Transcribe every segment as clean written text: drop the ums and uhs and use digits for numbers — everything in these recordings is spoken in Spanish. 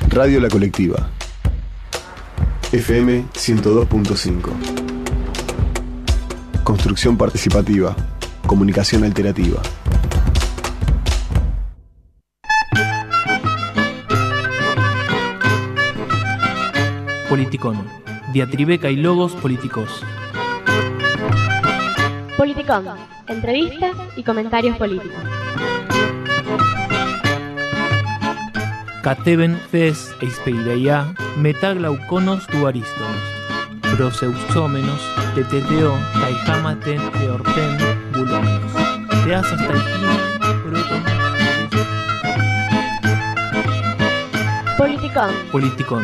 Radio La Colectiva. FM 102.5. Construcción participativa. Comunicación alternativa. Politicón. Diatribeca y logos políticos. Politicón. Entrevistas y comentarios políticos. Cateben fes eispeireia metaglauconos duarístonos. Proseusómenos teteteo taijamaten eorten bulomenos. Teasas taijin proton. Politicón. Politicón.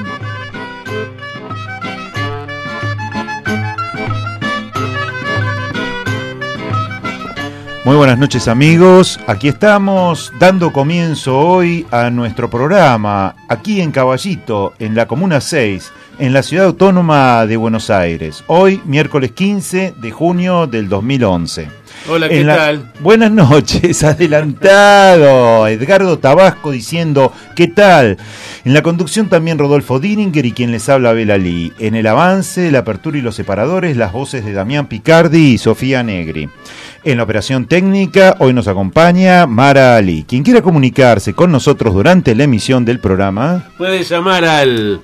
Muy buenas noches, amigos. Aquí estamos dando comienzo hoy a nuestro programa, aquí en Caballito, en la Comuna 6, en la Ciudad Autónoma de Buenos Aires. Hoy, miércoles 15 de junio del 2011. Hola, ¿qué tal? Buenas noches, adelantado. Edgardo Tabasco diciendo, ¿qué tal? En la conducción también Rodolfo Dininger y quien les habla Abel Ali. En el avance, la apertura y los separadores, las voces de Damián Picardi y Sofía Negri. En la operación técnica, hoy nos acompaña Mara Ali. Quien quiera comunicarse con nosotros durante la emisión del programa, puede llamar al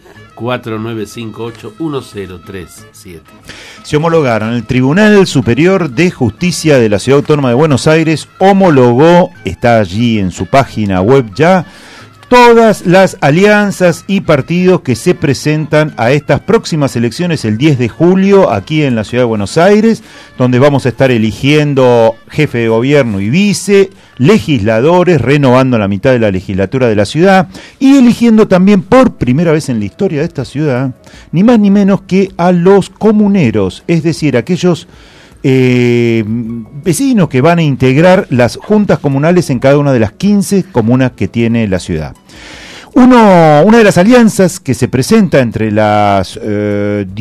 4958-1037. Se homologaron. El Tribunal Superior de Justicia de la Ciudad Autónoma de Buenos Aires homologó, está allí en su página web ya, todas las alianzas y partidos que se presentan a estas próximas elecciones el 10 de julio aquí en la Ciudad de Buenos Aires, donde vamos a estar eligiendo jefe de gobierno y vice, legisladores, renovando la mitad de la legislatura de la ciudad y eligiendo también por primera vez en la historia de esta ciudad, ni más ni menos que a los comuneros, es decir, aquellos vecinos que van a integrar las juntas comunales en cada una de las 15 comunas que tiene la ciudad. Una de las alianzas que se presenta entre las 20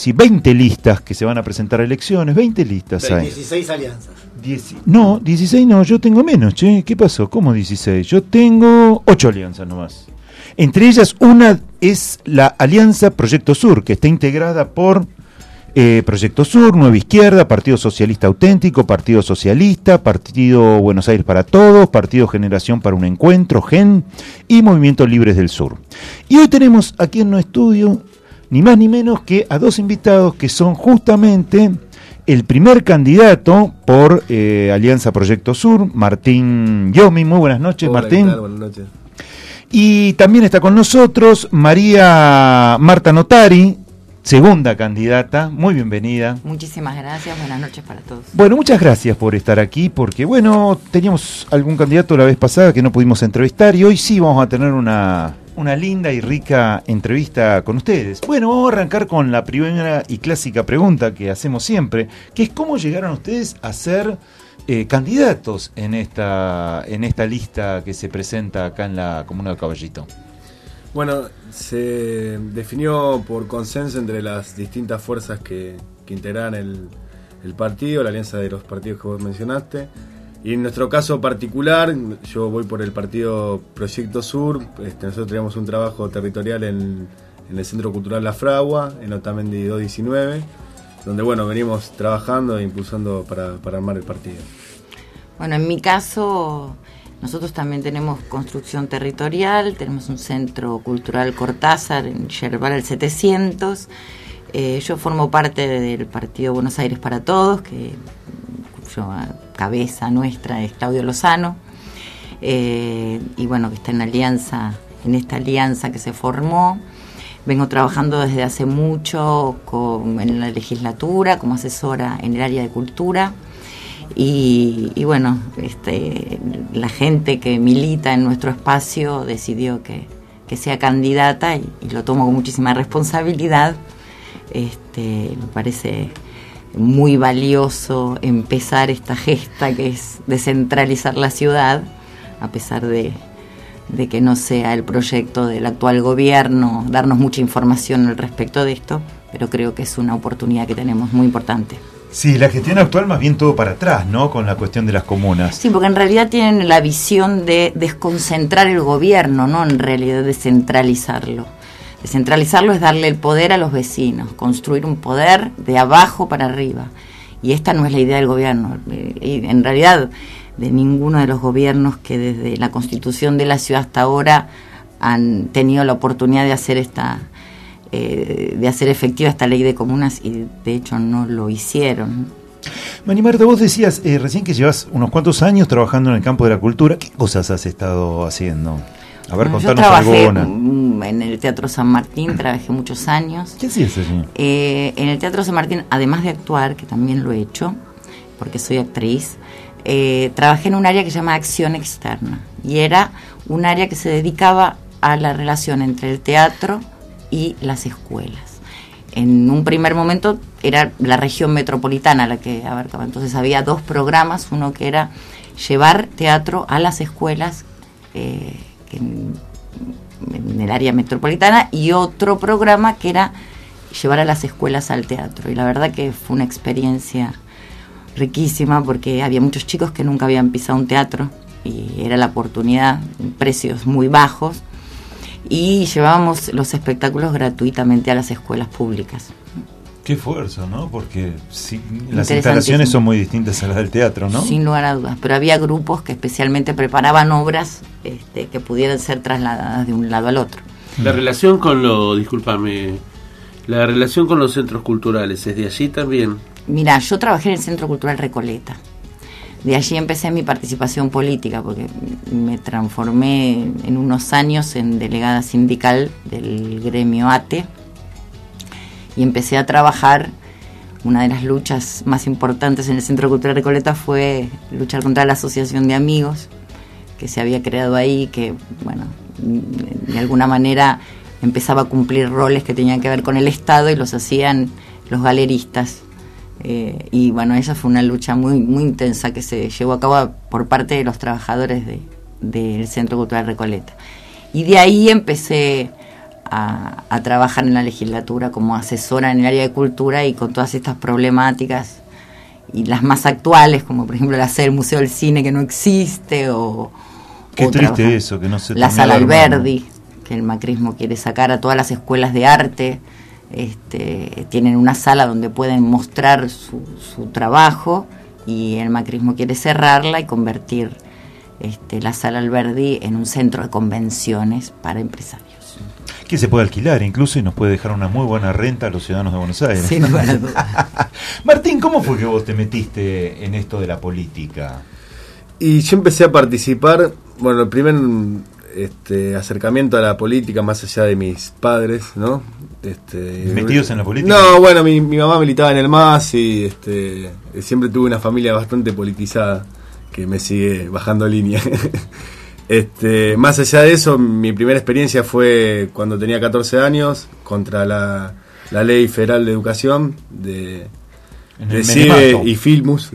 listas que se van a presentar a elecciones, 20 listas hay. 16 alianzas. 16 no, yo tengo menos, che. ¿Qué pasó? ¿Cómo 16? Yo tengo 8 alianzas nomás. Entre ellas una es la Alianza Proyecto Sur, que está integrada por Proyecto Sur, Nueva Izquierda, Partido Socialista Auténtico, Partido Socialista, Partido Buenos Aires para Todos, Partido Generación para un Encuentro, GEN y Movimiento Libres del Sur. Y hoy tenemos aquí en nuestro estudio ni más ni menos que a dos invitados que son justamente el primer candidato por Alianza Proyecto Sur, Martín Yomi. Muy buenas noches. Hola, Martín. ¿Qué tal? Buenas noches. Y también está con nosotros Marta Notari, segunda candidata. Muy bienvenida. Muchísimas gracias, buenas noches para todos. Bueno, muchas gracias por estar aquí, porque bueno, teníamos algún candidato la vez pasada que no pudimos entrevistar y hoy sí vamos a tener una linda y rica entrevista con ustedes. Bueno, vamos a arrancar con la primera y clásica pregunta que hacemos siempre, que es ¿cómo llegaron ustedes a ser candidatos en esta lista que se presenta acá en la Comuna de Caballito? Bueno, se definió por consenso entre las distintas fuerzas que integraban el partido, la alianza de los partidos que vos mencionaste. Y en nuestro caso particular, yo voy por el partido Proyecto Sur. Nosotros teníamos un trabajo territorial en el Centro Cultural La Fragua, en Otamendi 219, donde bueno, venimos trabajando e impulsando para armar el partido. Bueno, en mi caso, nosotros también tenemos construcción territorial, tenemos un centro cultural Cortázar en Yerbal el 700. Yo formo parte del partido Buenos Aires para Todos, cuya cabeza nuestra es Claudio Lozano, y bueno, que está en esta alianza que se formó. Vengo trabajando desde hace mucho en la legislatura como asesora en el área de cultura. Y bueno, la gente que milita en nuestro espacio decidió que sea candidata y lo tomo con muchísima responsabilidad. Me parece muy valioso empezar esta gesta que es descentralizar la ciudad, a pesar de que no sea el proyecto del actual gobierno darnos mucha información al respecto de esto, pero creo que es una oportunidad que tenemos muy importante. Sí, la gestión actual más bien todo para atrás, ¿no? Con la cuestión de las comunas. Sí, porque en realidad tienen la visión de desconcentrar el gobierno, no en realidad descentralizarlo. Descentralizarlo es darle el poder a los vecinos, construir un poder de abajo para arriba. Y esta no es la idea del gobierno. Y en realidad, de ninguno de los gobiernos que desde la constitución de la ciudad hasta ahora han tenido la oportunidad de hacer de hacer efectiva esta ley de comunas, y de hecho no lo hicieron. Mani Marta, vos decías recién que llevas unos cuantos años trabajando en el campo de la cultura. ¿Qué cosas has estado haciendo? A ver, Yo contanos trabajé alguna. en el Teatro San Martín, trabajé muchos años. ¿Qué hacías allí? En el Teatro San Martín, además de actuar, que también lo he hecho, porque soy actriz, trabajé en un área que se llama Acción Externa, y era un área que se dedicaba a la relación entre el teatro y las escuelas. En un primer momento era la región metropolitana la que abarcaba, entonces había 2 programas, uno que era llevar teatro a las escuelas en el área metropolitana, y otro programa que era llevar a las escuelas al teatro, y la verdad que fue una experiencia riquísima porque había muchos chicos que nunca habían pisado un teatro y era la oportunidad, precios muy bajos, y llevábamos los espectáculos gratuitamente a las escuelas públicas. Qué fuerza, ¿no? Porque sí, las instalaciones son muy distintas a las del teatro, ¿no? Sin lugar a dudas, pero había grupos que especialmente preparaban obras que pudieran ser trasladadas de un lado al otro. La relación con la relación con los centros culturales, ¿es de allí también? Mira, yo trabajé en el Centro Cultural Recoleta. De allí empecé mi participación política, porque me transformé en unos años en delegada sindical del gremio ATE, y empecé a trabajar. Una de las luchas más importantes en el Centro Cultural Recoleta fue luchar contra la asociación de amigos que se había creado ahí, que, bueno, de alguna manera empezaba a cumplir roles que tenían que ver con el Estado y los hacían los galeristas. Y bueno, esa fue una lucha muy, muy intensa que se llevó a cabo por parte de los trabajadores del Centro Cultural Recoleta. Y de ahí empecé a trabajar en la legislatura como asesora en el área de cultura, y con todas estas problemáticas y las más actuales, como por ejemplo el hacer el Museo del Cine que no existe, o qué triste eso, que no se la Sala Alberdi, que el macrismo quiere sacar a todas las escuelas de arte. Tienen una sala donde pueden mostrar su trabajo, y el macrismo quiere cerrarla y convertir la Sala Alberdi en un centro de convenciones para empresarios. Que se puede alquilar incluso, y nos puede dejar una muy buena renta a los ciudadanos de Buenos Aires. Sí, bueno. Martín, ¿cómo fue que vos te metiste en esto de la política? Y yo empecé a participar, bueno, el primer acercamiento a la política, más allá de mis padres, ¿no? ¿Metidos en la política? No, bueno, mi mamá militaba en el MAS, y siempre tuve una familia bastante politizada que me sigue bajando línea. Más allá de eso, mi primera experiencia fue cuando tenía 14 años, contra la Ley Federal de Educación de CIDE y Filmus.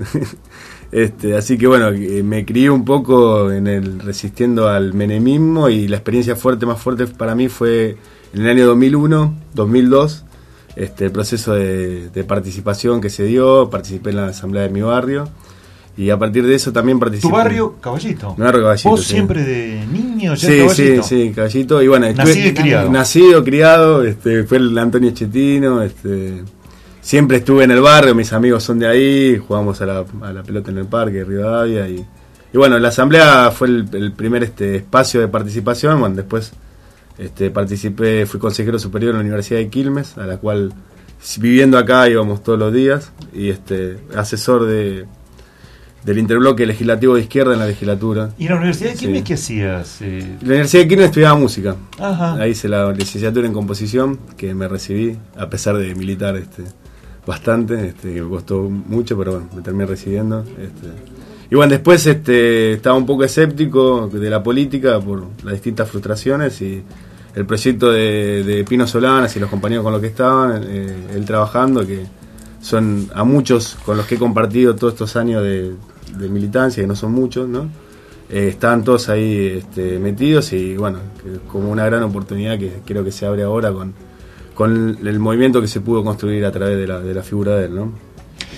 Así que bueno, me crié un poco resistiendo al menemismo, y la experiencia más fuerte para mí fue en el año 2001, 2002, el proceso de participación que se dio. Participé en la asamblea de mi barrio, y a partir de eso también participé. ¿Tu barrio, Caballito? Mi barrio, Caballito. ¿Vos sí. Siempre de niño ya Sí, Caballito? sí, Caballito. Y bueno, nacido y criado. Nacido, criado, fue el Antonio Chetino, siempre estuve en el barrio, mis amigos son de ahí, jugamos a la pelota en el parque de Rivadavia, y bueno, la asamblea fue el primer espacio de participación. Bueno, después participé, fui consejero superior en la Universidad de Quilmes, a la cual, viviendo acá, íbamos todos los días, y asesor del interbloque legislativo de izquierda en la legislatura. ¿Y en la Universidad de Quilmes Sí. qué hacías? En la Universidad de Quilmes estudiaba música. Ajá. Ahí hice la licenciatura en composición, que me recibí, a pesar de militar bastante, que me costó mucho, pero bueno, me terminé recibiendo. Y bueno, después estaba un poco escéptico de la política por las distintas frustraciones, y el proyecto de Pino Solanas y los compañeros con los que estaban, él trabajando, que son a muchos con los que he compartido todos estos años de militancia, que no son muchos, ¿no? Estaban todos ahí metidos, y bueno, como una gran oportunidad que creo que se abre ahora con el movimiento que se pudo construir a través de la figura de él, ¿no?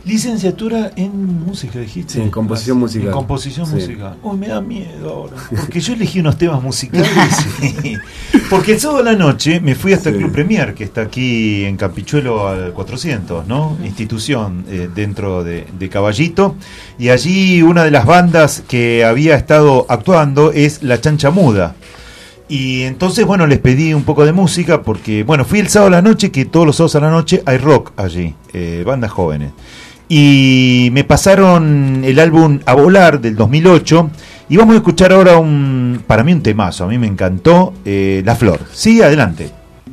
Licenciatura en música, dijiste. Sí, en composición musical. En composición Sí. musical. Oh, me da miedo ahora. Porque yo elegí unos temas musicales. Sí. Porque el sábado de la noche me fui hasta el Sí. Club Premier, que está aquí en Campichuelo al 400, ¿no? Institución dentro de Caballito. Y allí una de las bandas que había estado actuando es La Chancha Muda. Y entonces, bueno, les pedí un poco de música porque, bueno, fui el sábado a la noche, que todos los sábados a la noche hay rock allí, bandas jóvenes. Y me pasaron el álbum A Volar del 2008 y vamos a escuchar ahora para mí un temazo, a mí me encantó, La Flor. Sí, adelante.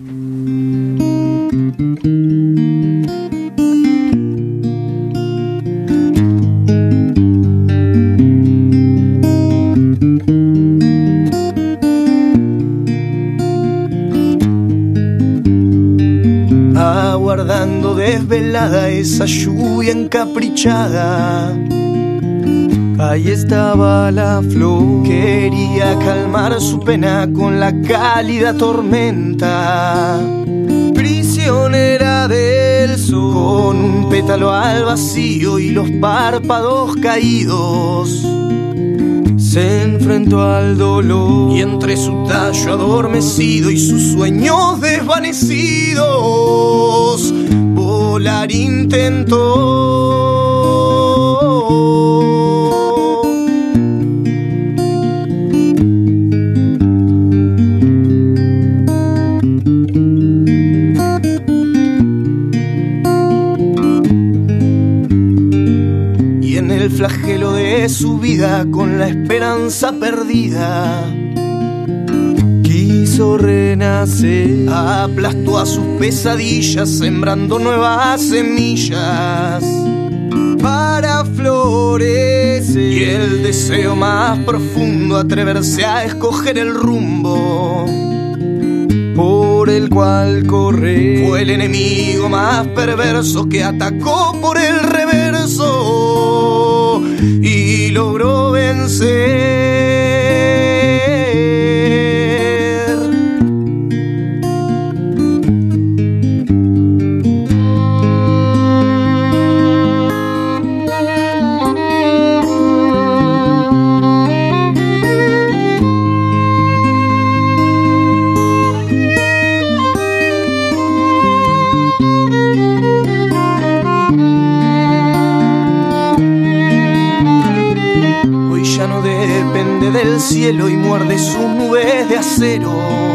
Aguardando desvelada esa lluvia encaprichada, ahí estaba la flor. Quería calmar su pena con la cálida tormenta, prisionera del sol, con un pétalo al vacío y los párpados caídos. Se enfrentó al dolor y entre su tallo adormecido y sus sueños desvanecidos, volar intentó. Y en el flagelo de su vida, con la esperanza perdida, quiso renacer. Aplastó a sus pesadillas, sembrando nuevas semillas para florecer. Y el deseo más profundo, atreverse a escoger el rumbo por el cual correr, fue el enemigo más perverso que atacó por el reverso y logró vencer. Del cielo y muerde sus nubes de acero.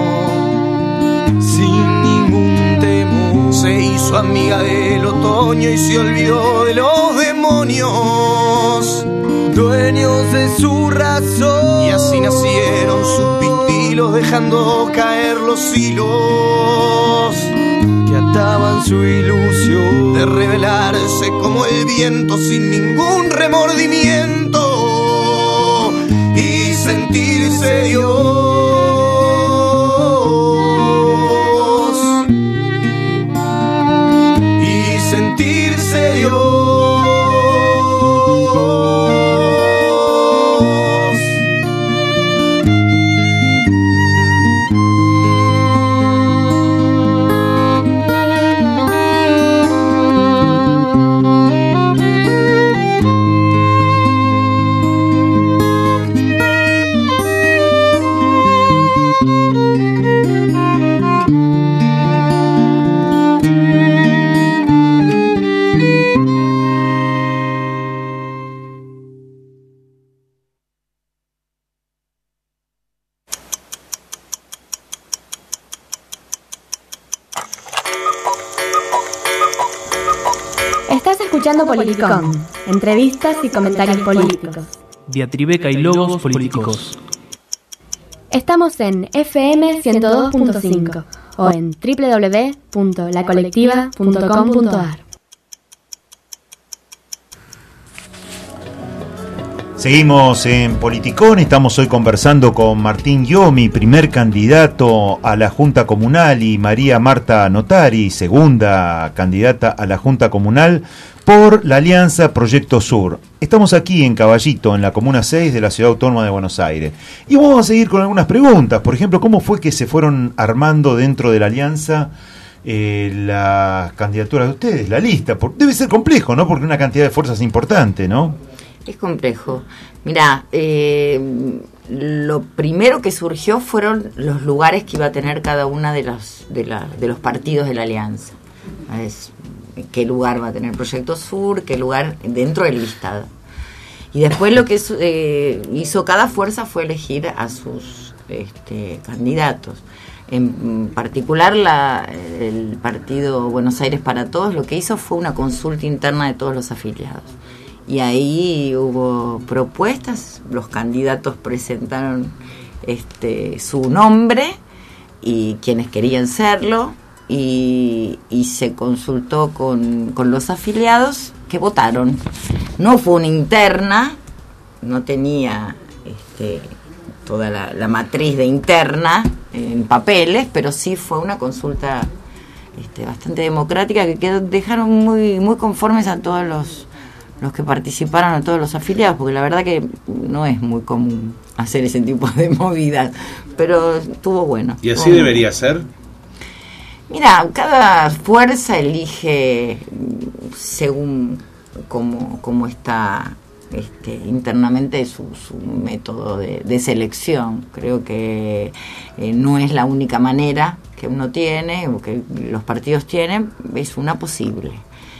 Sin ningún temor se hizo amiga del otoño y se olvidó de los demonios, dueños de su razón. Y así nacieron sus pistilos, dejando caer los hilos que ataban su ilusión de rebelarse como el viento sin ningún remordimiento y sentirse Dios. Y sentirse Dios. Estás escuchando Politicón, entrevistas y comentarios políticos. Diatribeca y logos políticos. Estamos en FM 102.5 o en www.lacolectiva.com.ar. Seguimos en Politicón, estamos hoy conversando con Martín Yomi, primer candidato a la Junta Comunal, y María Marta Notari, segunda candidata a la Junta Comunal por la Alianza Proyecto Sur. Estamos aquí en Caballito, en la Comuna 6 de la Ciudad Autónoma de Buenos Aires. Y vamos a seguir con algunas preguntas. Por ejemplo, ¿cómo fue que se fueron armando dentro de la Alianza las candidaturas de ustedes, la lista. Debe ser complejo, ¿no? Porque una cantidad de fuerzas importante, ¿no? Es complejo. Mirá, lo primero que surgió fueron los lugares que iba a tener cada una de los partidos de la alianza. ¿Qué lugar va a tener Proyecto Sur? ¿Qué lugar dentro del listado? Y después lo que hizo cada fuerza fue elegir a sus candidatos. En particular el partido Buenos Aires para Todos lo que hizo fue una consulta interna de todos los afiliados. Y ahí hubo propuestas, los candidatos presentaron su nombre y quienes querían serlo, y se consultó con los afiliados que votaron. No fue una interna, no tenía toda la matriz de interna en papeles, pero sí fue una consulta bastante democrática que dejaron muy, muy conformes a todos los que participaron, a todos los afiliados, porque la verdad que no es muy común hacer ese tipo de movidas, pero estuvo bueno. ¿Y así debería ser? Mira, cada fuerza elige según cómo está internamente su método de selección. Creo que no es la única manera que uno tiene o que los partidos tienen, es una posible.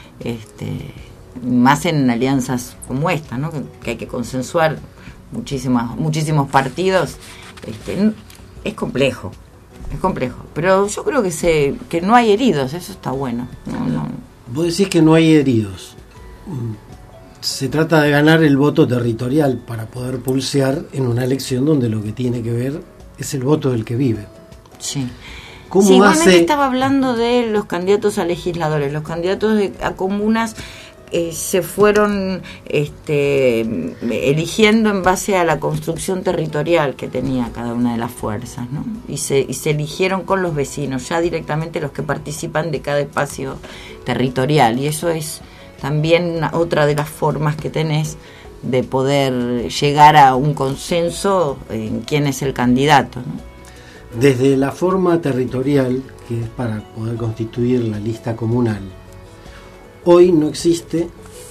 Más en alianzas como esta, ¿no? Que hay que consensuar muchísimos partidos. Es complejo, pero yo creo que no hay heridos, eso está bueno. No. Vos decís que no hay heridos. Se trata de ganar el voto territorial para poder pulsear en una elección donde lo que tiene que ver es el voto del que vive. Sí. ¿Cómo igualmente estaba hablando de los candidatos a legisladores, los candidatos a comunas. Se fueron eligiendo en base a la construcción territorial que tenía cada una de las fuerzas, ¿no? Y se eligieron con los vecinos, ya directamente los que participan de cada espacio territorial, y eso es también otra de las formas que tenés de poder llegar a un consenso en quién es el candidato, ¿no? Desde la forma territorial, que es para poder constituir la lista comunal, hoy no existe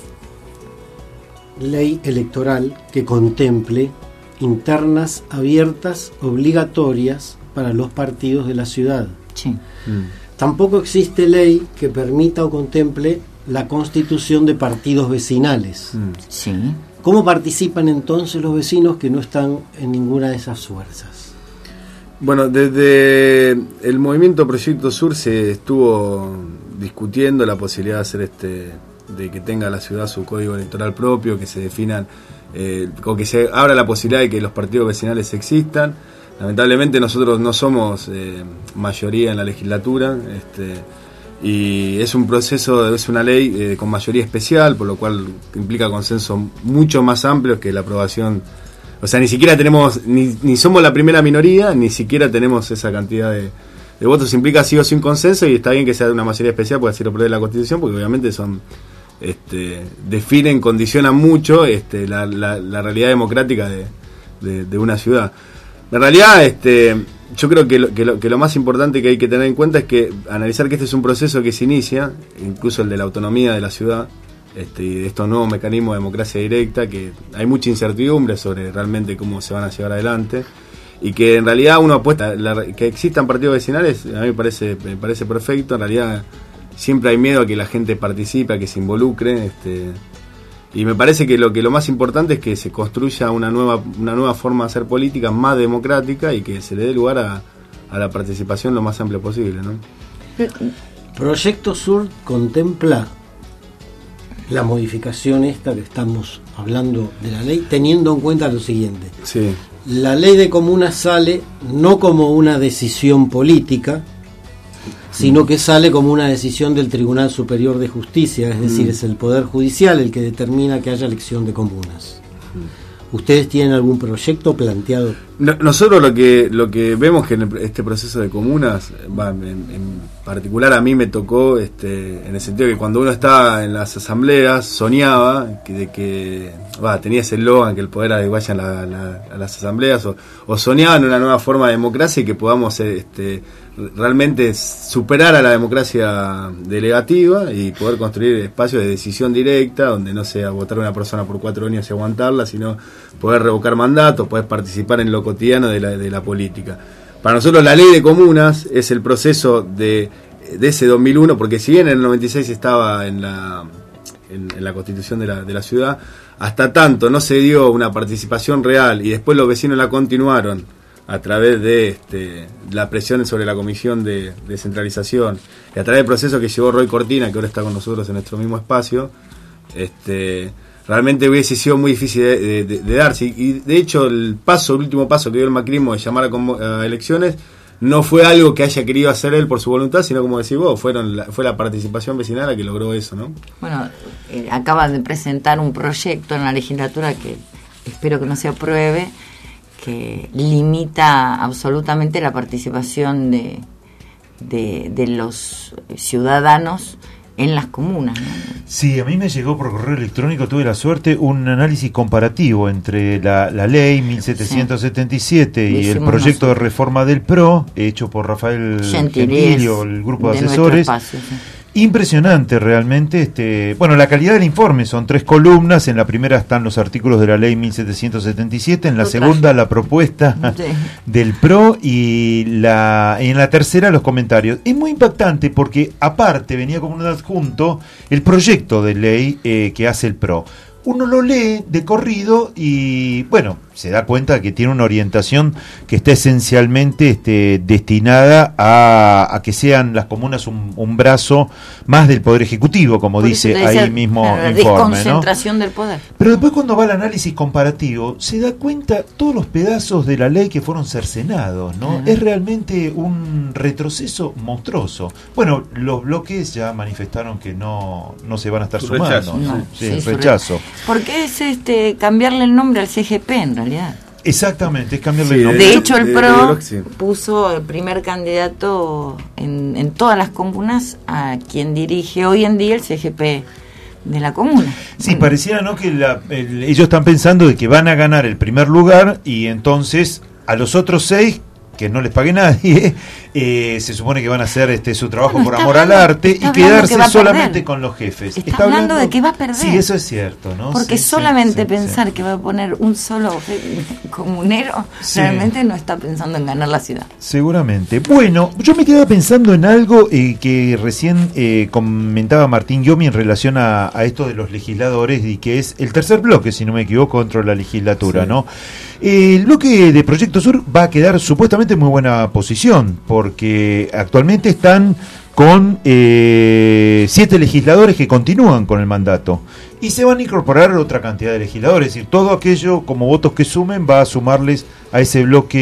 ley electoral que contemple internas abiertas obligatorias para los partidos de la ciudad. Sí. Tampoco existe ley que permita o contemple la constitución de partidos vecinales. Sí. ¿Cómo participan entonces los vecinos que no están en ninguna de esas fuerzas? Bueno, desde el movimiento Proyecto Sur se estuvo discutiendo la posibilidad de hacer de que tenga la ciudad su código electoral propio, que se definan o que se abra la posibilidad de que los partidos vecinales existan. Lamentablemente nosotros no somos mayoría en la legislatura, y es un proceso, es una ley con mayoría especial, por lo cual implica consensos mucho más amplios que la aprobación. O sea, ni siquiera tenemos, ni somos la primera minoría, ni siquiera tenemos esa cantidad de votos. Implica sí o sí un consenso, y está bien que sea de una mayoría especial, porque así lo prevé la Constitución, porque obviamente son definen, condicionan mucho la realidad democrática de una ciudad. En realidad, yo creo que lo más importante que hay que tener en cuenta es que analizar que este es un proceso que se inicia, incluso el de la autonomía de la ciudad, y de estos nuevos mecanismos de democracia directa, que hay mucha incertidumbre sobre realmente cómo se van a llevar adelante, y que en realidad uno apuesta que existan partidos vecinales. A mí me parece perfecto. En realidad siempre hay miedo a que la gente participe, a que se involucre, y me parece que lo más importante es que se construya una nueva forma de hacer política más democrática, y que se le dé lugar a la participación lo más amplia posible, ¿no? Proyecto Sur contempla la modificación esta que estamos hablando de la ley, teniendo en cuenta lo siguiente. Sí. La ley de comunas sale no como una decisión política, sino que sale como una decisión del Tribunal Superior de Justicia, es decir, es el Poder Judicial el que determina que haya elección de comunas. ¿Ustedes tienen algún proyecto planteado Nosotros lo que vemos que en este proceso de comunas, en particular a mí me tocó, en el sentido que cuando uno estaba en las asambleas soñaba tenía ese eslogan que el poder vayan a las asambleas, o soñaba en una nueva forma de democracia y que podamos realmente superar a la democracia delegativa y poder construir espacios de decisión directa donde no sea votar a una persona por 4 años y aguantarla, sino poder revocar mandatos, poder participar en lo cotidiano de la política. Para nosotros la ley de comunas es el proceso de ese 2001, porque si bien en el 96 estaba en la constitución de la ciudad, hasta tanto no se dio una participación real y después los vecinos la continuaron a través de la presión sobre la comisión de descentralización y a través del proceso que llevó Roy Cortina, que ahora está con nosotros en nuestro mismo espacio, realmente hubiese sido muy difícil de darse. Y de hecho el último paso que dio el macrismo de llamar a elecciones no fue algo que haya querido hacer él por su voluntad, sino, como decís vos, fue la participación vecinal la que logró eso, ¿no? Bueno, acaba de presentar un proyecto en la legislatura que espero que no se apruebe, que limita absolutamente la participación de los ciudadanos en las comunas, ¿no? Sí, a mí me llegó por correo electrónico, tuve la suerte, un análisis comparativo entre la ley 1777 y el proyecto de reforma del PRO, hecho por Rafael Gentilio, el grupo de asesores. Espacio, sí. Impresionante realmente. La calidad del informe son 3 columnas. En la primera están los artículos de la ley 1777, en la segunda la propuesta del PRO y en la tercera los comentarios. Es muy impactante porque aparte venía como un adjunto el proyecto de ley que hace el PRO. Uno lo lee de corrido y, se da cuenta de que tiene una orientación que está esencialmente destinada a que sean las comunas un brazo más del Poder Ejecutivo, como dice ahí mismo la informe, desconcentración del poder. Pero después, cuando va al análisis comparativo, se da cuenta todos los pedazos de la ley que fueron cercenados, ¿no? Es realmente un retroceso monstruoso. Los bloques ya manifestaron que no se van a estar sumando. Rechazo. Porque es cambiarle el nombre al CGP en realidad. Exactamente, es cambiarle el nombre. De hecho, el PRO puso el primer candidato en todas las comunas a quien dirige hoy en día el CGP de la comuna. Sí, pareciera, ¿no?, que ellos están pensando de que van a ganar el primer lugar y entonces a los otros 6 que no les pague nadie, se supone que van a hacer su trabajo por amor al arte y quedarse solamente con los jefes. Está hablando de que va a perder. Sí, eso es cierto, ¿no? Porque solamente pensar que va a poner un solo comunero, realmente no está pensando en ganar la ciudad. Seguramente. Bueno, yo me quedaba pensando en algo que recién comentaba Martín Yomi en relación a esto de los legisladores y que es el tercer bloque, si no me equivoco, dentro de la legislatura, ¿no? El bloque de Proyecto Sur va a quedar supuestamente en muy buena posición, porque actualmente están con 7 legisladores que continúan con el mandato y se van a incorporar otra cantidad de legisladores, es decir, todo aquello como votos que sumen va a sumarles a ese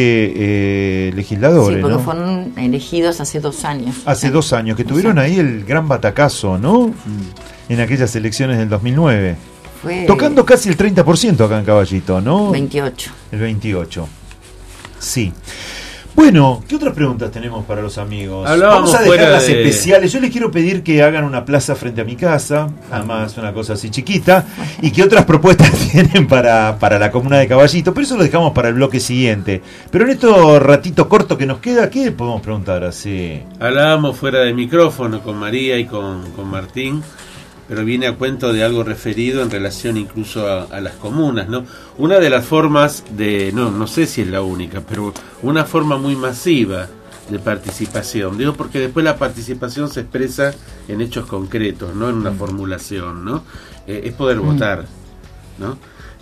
bloque legisladores. Sí, porque ¿no? fueron elegidos hace 2 años. Hace 2 años, que tuvieron ahí el gran batacazo, ¿no? En aquellas elecciones del 2009. Tocando casi el 30% acá en Caballito, ¿no? 28. El 28. Sí. Bueno, ¿qué otras preguntas tenemos para los amigos? Vamos a dejar las especiales. Yo les quiero pedir que hagan una plaza frente a mi casa, además una cosa así chiquita, y qué otras propuestas tienen para la comuna de Caballito, pero eso lo dejamos para el bloque siguiente. Pero en estos ratitos cortos que nos queda, ¿qué podemos preguntar así? Hablábamos fuera de micrófono con María y con Martín, pero viene a cuento de algo referido en relación incluso a las comunas, ¿no? Una de las formas no sé si es la única, pero una forma muy masiva de participación, digo porque después la participación se expresa en hechos concretos, no en una formulación, ¿no? Es poder votar, ¿no?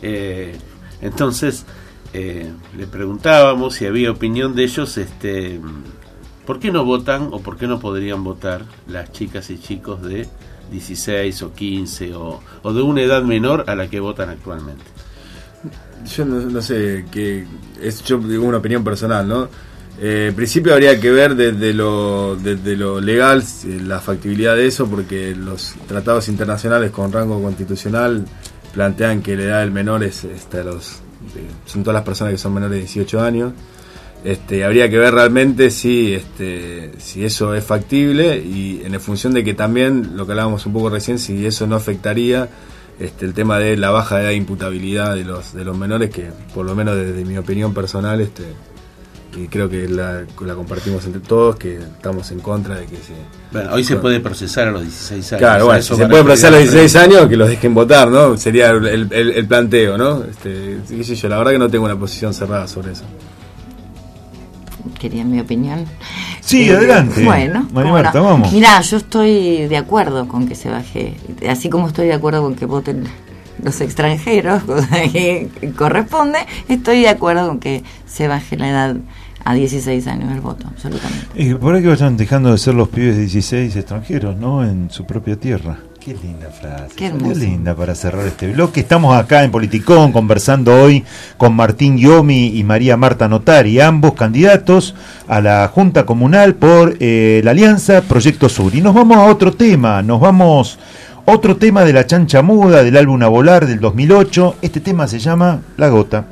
Entonces, le preguntábamos si había opinión de ellos, ¿por qué no votan o por qué no podrían votar las chicas y chicos de 16 o 15 o de una edad menor a la que votan actualmente? Yo no sé, yo digo una opinión personal, ¿no? En principio habría que ver desde lo legal la factibilidad de eso, porque los tratados internacionales con rango constitucional plantean que la edad del menor es hasta los son todas las personas que son menores de 18 años. Habría que ver realmente si eso es factible y en función de que también, lo que hablábamos un poco recién, si eso no afectaría el tema de la baja edad de imputabilidad de los menores, que por lo menos desde mi opinión personal, y creo que la compartimos entre todos, que estamos en contra de que se... Bueno, hoy se puede procesar a los 16 años. Claro, bueno, si se puede procesar a los 16 años, que los dejen votar, ¿no? Sería el planteo, ¿no? Qué sé yo, la verdad que no tengo una posición cerrada sobre eso. ¿Querían mi opinión? Sí, adelante. Bueno, María Marta, no. vamos. Mirá, yo estoy de acuerdo con que se baje, así como estoy de acuerdo con que voten los extranjeros, que corresponde, estoy de acuerdo con que se baje la edad a 16 años el voto, absolutamente. Por ahí que vayan dejando de ser los pibes de 16 extranjeros, ¿no? En su propia tierra. Qué linda frase. Qué linda para cerrar este bloque. Estamos acá en Politicón conversando hoy con Martín Yomi y María Marta Notari, ambos candidatos a la Junta Comunal por la Alianza Proyecto Sur. Y nos vamos a otro tema, otro tema de La Chancha Muda, del álbum A Volar del 2008. Este tema se llama La Gota.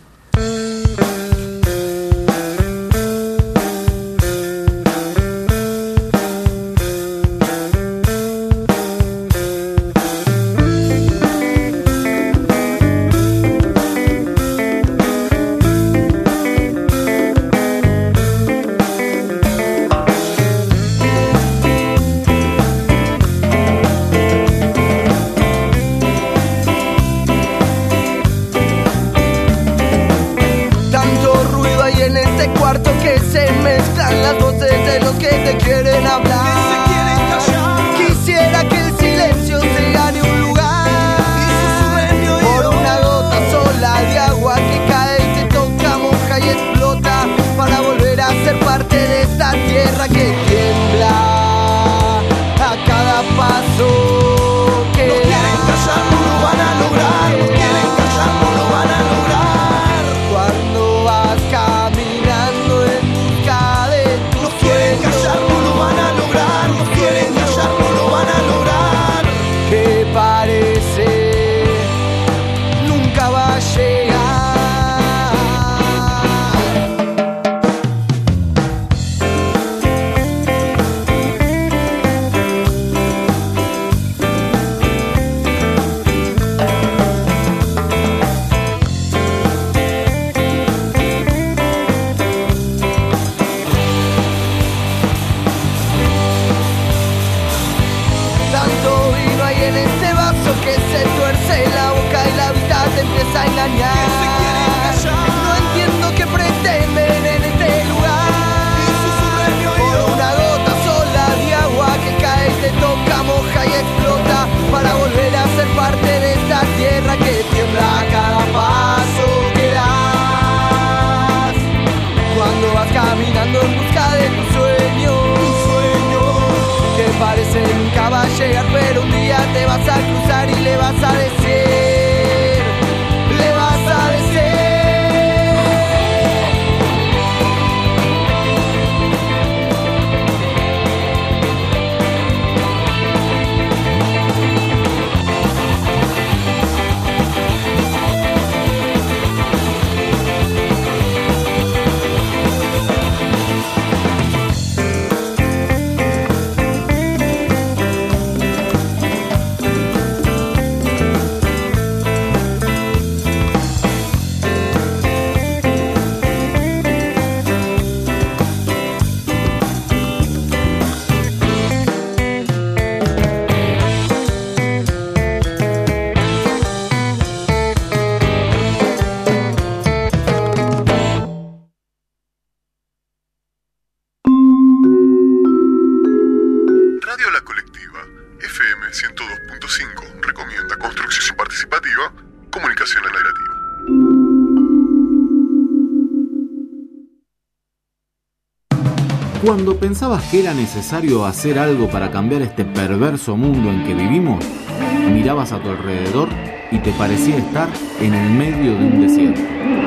Cuando pensabas que era necesario hacer algo para cambiar este perverso mundo en que vivimos, mirabas a tu alrededor y te parecía estar en el medio de un desierto.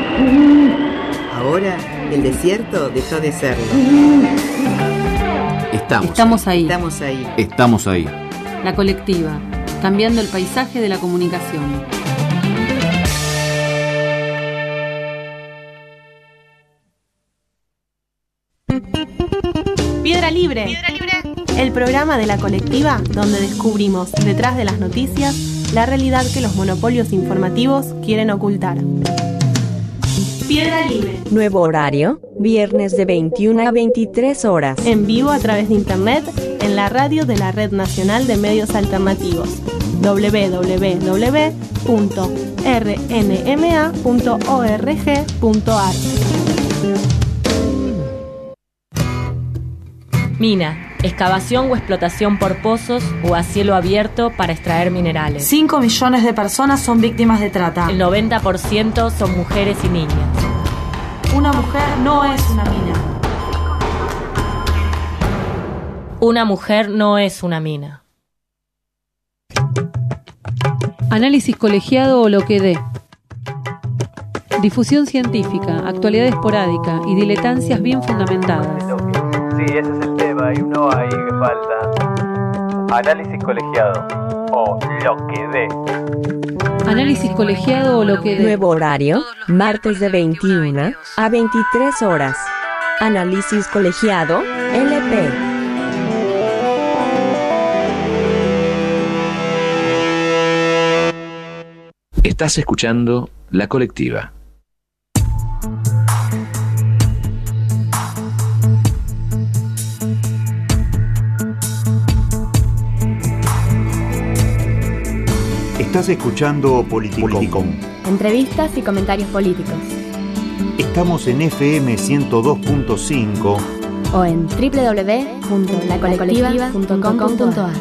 Ahora el desierto dejó de serlo. Estamos ahí. Estamos ahí. La Colectiva, cambiando el paisaje de la comunicación. Piedra Libre. El programa de la colectiva donde descubrimos detrás de las noticias la realidad que los monopolios informativos quieren ocultar. Piedra Libre. Nuevo horario, viernes de 21 a 23 horas. En vivo a través de internet en la radio de la Red Nacional de Medios Alternativos. www.rnma.org.ar. Mina, excavación o explotación por pozos o a cielo abierto para extraer minerales. 5 millones de personas son víctimas de trata. El 90% son mujeres y niñas. Una mujer no es una mina. Una mujer no es una mina. Análisis colegiado o lo que dé. Difusión científica, actualidad esporádica y diletancias bien fundamentadas. Sí, ese es el tema, hay uno ahí que falta. Análisis colegiado o lo que dé. Análisis colegiado o lo que dé. Nuevo horario, martes de 21 a 23 horas. Análisis colegiado, LP. Estás escuchando La Colectiva. Estás escuchando Politicón. Entrevistas y comentarios políticos. Estamos en FM 102.5 o en www.lacolectiva.com.ar.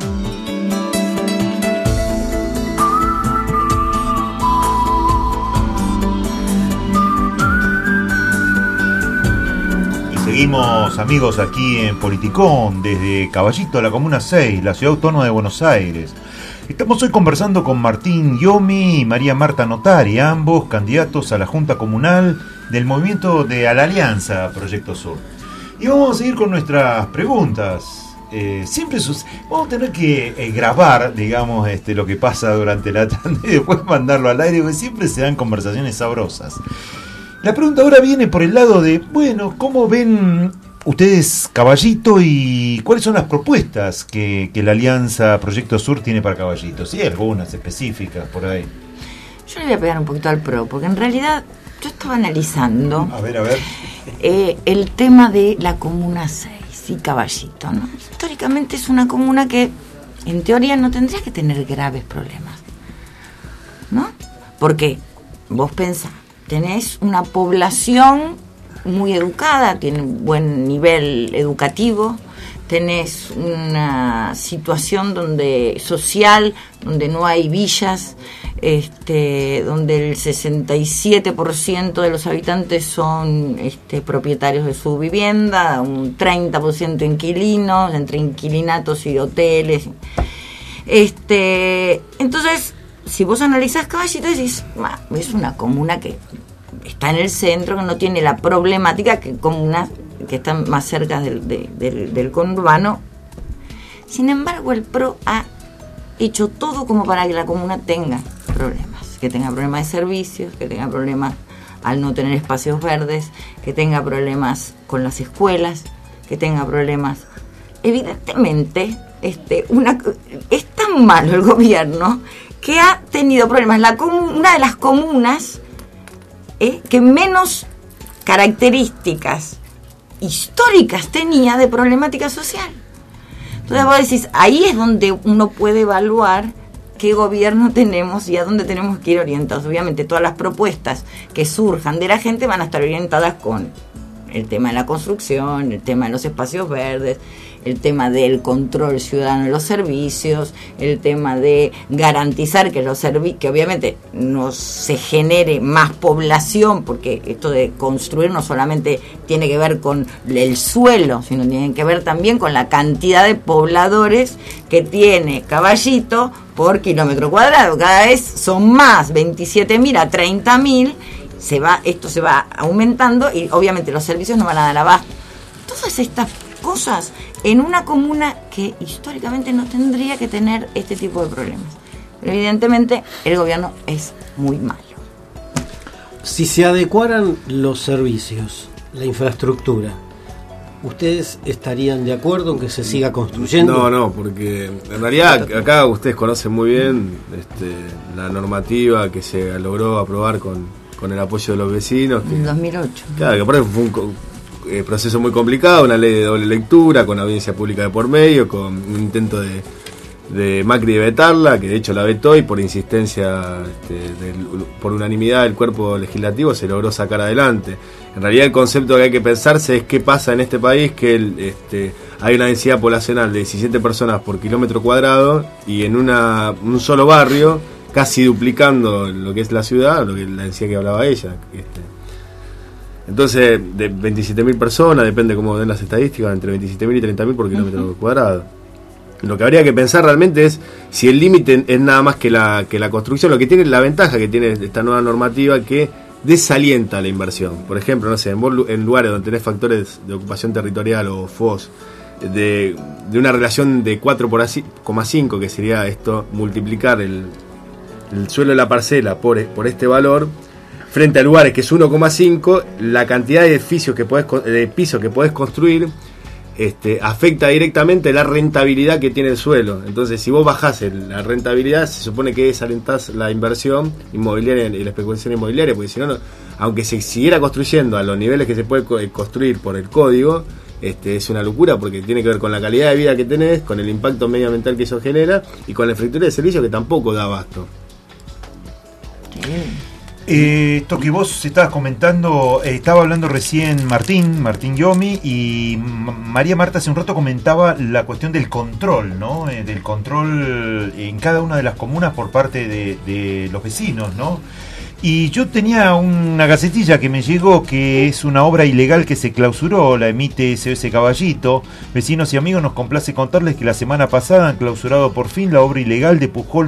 Seguimos, amigos, aquí en Politicón, desde Caballito, la Comuna 6, la Ciudad Autónoma de Buenos Aires. Estamos hoy conversando con Martín Yomi y María Marta Notari, ambos candidatos a la Junta Comunal del movimiento de la Alianza Proyecto Sur. Y vamos a seguir con nuestras preguntas. Vamos a tener que grabar, digamos, lo que pasa durante la tanda y después mandarlo al aire, porque siempre se dan conversaciones sabrosas. La pregunta ahora viene por el lado de, bueno, ¿cómo ven ustedes Caballito y cuáles son las propuestas que la Alianza Proyecto Sur tiene para Caballito? Sí, algunas específicas por ahí. Yo le voy a pegar un poquito al pro, porque en realidad yo estaba analizando el tema de la Comuna 6 y Caballito, ¿no? Históricamente es una comuna que en teoría no tendría que tener graves problemas, ¿no? Porque vos pensás, tenés una población muy educada, tiene un buen nivel educativo, tenés una situación social donde no hay villas, donde el 67% de los habitantes son propietarios de su vivienda, un 30% inquilinos, entre inquilinatos y hoteles. Entonces, si vos analizás Caballito, decís, es una comuna que está en el centro, que no tiene la problemática que comunas que están más cerca del conurbano. Sin embargo, el PRO ha hecho todo como para que la comuna tenga problemas, que tenga problemas de servicios, que tenga problemas al no tener espacios verdes, que tenga problemas con las escuelas, que tenga problemas. Evidentemente, es tan malo el gobierno que ha tenido problemas. Una de las comunas que menos características históricas tenía de problemática social. Entonces vos decís, ahí es donde uno puede evaluar qué gobierno tenemos y a dónde tenemos que ir orientados. Obviamente todas las propuestas que surjan de la gente van a estar orientadas con el tema de la construcción, el tema de los espacios verdes, el tema del control ciudadano de los servicios, el tema de garantizar que que obviamente no se genere más población, porque esto de construir no solamente tiene que ver con el suelo, sino tiene que ver también con la cantidad de pobladores que tiene Caballito por kilómetro cuadrado. Cada vez son más, 27.000 a 30.000. Esto se va aumentando y obviamente los servicios no van a dar abasto. Todas estas cosas en una comuna que históricamente no tendría que tener este tipo de problemas. Pero evidentemente el gobierno es muy malo. Si se adecuaran los servicios, la infraestructura, ¿Ustedes estarían de acuerdo en que se siga construyendo? No, porque en realidad acá ustedes conocen muy bien la normativa que se logró aprobar con el apoyo de los vecinos. En 2008. Claro, que aparte fue un proceso muy complicado, una ley de doble lectura, con audiencia pública de por medio, con un intento de Macri de vetarla, que de hecho la vetó, y por insistencia, por unanimidad del cuerpo legislativo se logró sacar adelante. En realidad el concepto que hay que pensarse es qué pasa en este país, que hay una densidad poblacional de 17 personas por kilómetro cuadrado, y en un solo barrio, casi duplicando lo que es la ciudad, la densidad que hablaba ella. Entonces, de 27.000 personas, depende cómo den las estadísticas, entre 27.000 y 30.000 por kilómetro cuadrado. Lo que habría que pensar realmente es si el límite es nada más que la construcción. Lo que tiene la ventaja que tiene esta nueva normativa, que desalienta la inversión. Por ejemplo, no sé, en lugares donde tenés factores de ocupación territorial o FOS de una relación de 4,5, que sería esto, multiplicar el suelo de la parcela por este valor, frente a lugares que es 1,5, la cantidad de pisos que podés construir afecta directamente la rentabilidad que tiene el suelo. Entonces, si vos bajás la rentabilidad, se supone que desalentás la inversión inmobiliaria y la especulación inmobiliaria, porque si no, aunque se siguiera construyendo a los niveles que se puede construir por el código, es una locura, porque tiene que ver con la calidad de vida que tenés, con el impacto medioambiental que eso genera y con la infraestructura de servicio que tampoco da abasto. Esto que vos estabas comentando, estaba hablando recién Martín Yomi, y María Marta hace un rato comentaba la cuestión del control, ¿no? Del control en cada una de las comunas por parte de los vecinos, ¿no? Y yo tenía una gacetilla que me llegó, que es una obra ilegal que se clausuró, la emite SOS Caballito. Vecinos y amigos, nos complace contarles que la semana pasada han clausurado por fin la obra ilegal de Pujol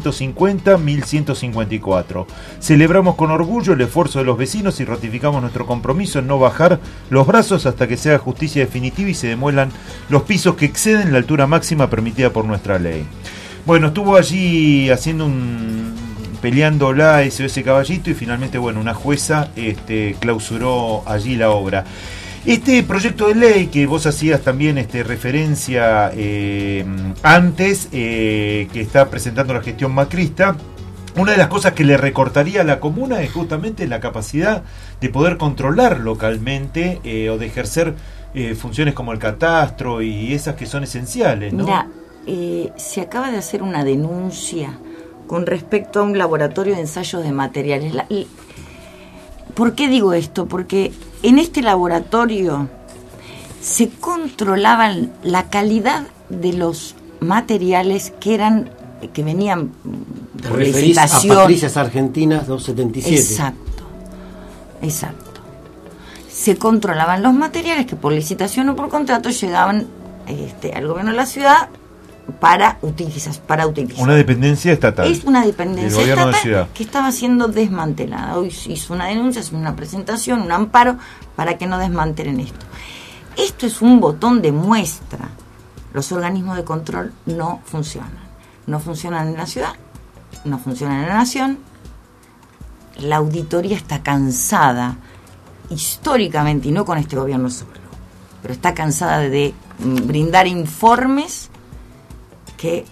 1150-1154. Celebramos con orgullo el esfuerzo de los vecinos y ratificamos nuestro compromiso en no bajar los brazos hasta que se haga justicia definitiva y se demuelan los pisos que exceden la altura máxima permitida por nuestra ley. Bueno, estuvo allí peleando la SOS Caballito, y finalmente, una jueza clausuró allí la obra. Este proyecto de ley que vos hacías también referencia antes, que está presentando la gestión macrista, una de las cosas que le recortaría a la comuna es justamente la capacidad de poder controlar localmente o de ejercer funciones como el catastro y esas que son esenciales, ¿no? Mira, se acaba de hacer una denuncia con respecto a un laboratorio de ensayos de materiales. ¿Por qué digo esto? Porque en este laboratorio se controlaban la calidad de los materiales que venían por licitación. A Patricias Argentinas 277. Exacto. Se controlaban los materiales que por licitación o por contrato llegaban al gobierno de la ciudad para utilizar. Una dependencia estatal. Es una dependencia estatal de ciudad que estaba siendo desmantelada. Hoy hizo una denuncia, hizo una presentación, un amparo para que no desmantelen esto. Esto es un botón de muestra. Los organismos de control no funcionan. No funcionan en la ciudad, no funcionan en la nación. La auditoría está cansada, históricamente, y no con este gobierno solo, pero está cansada de brindar informes que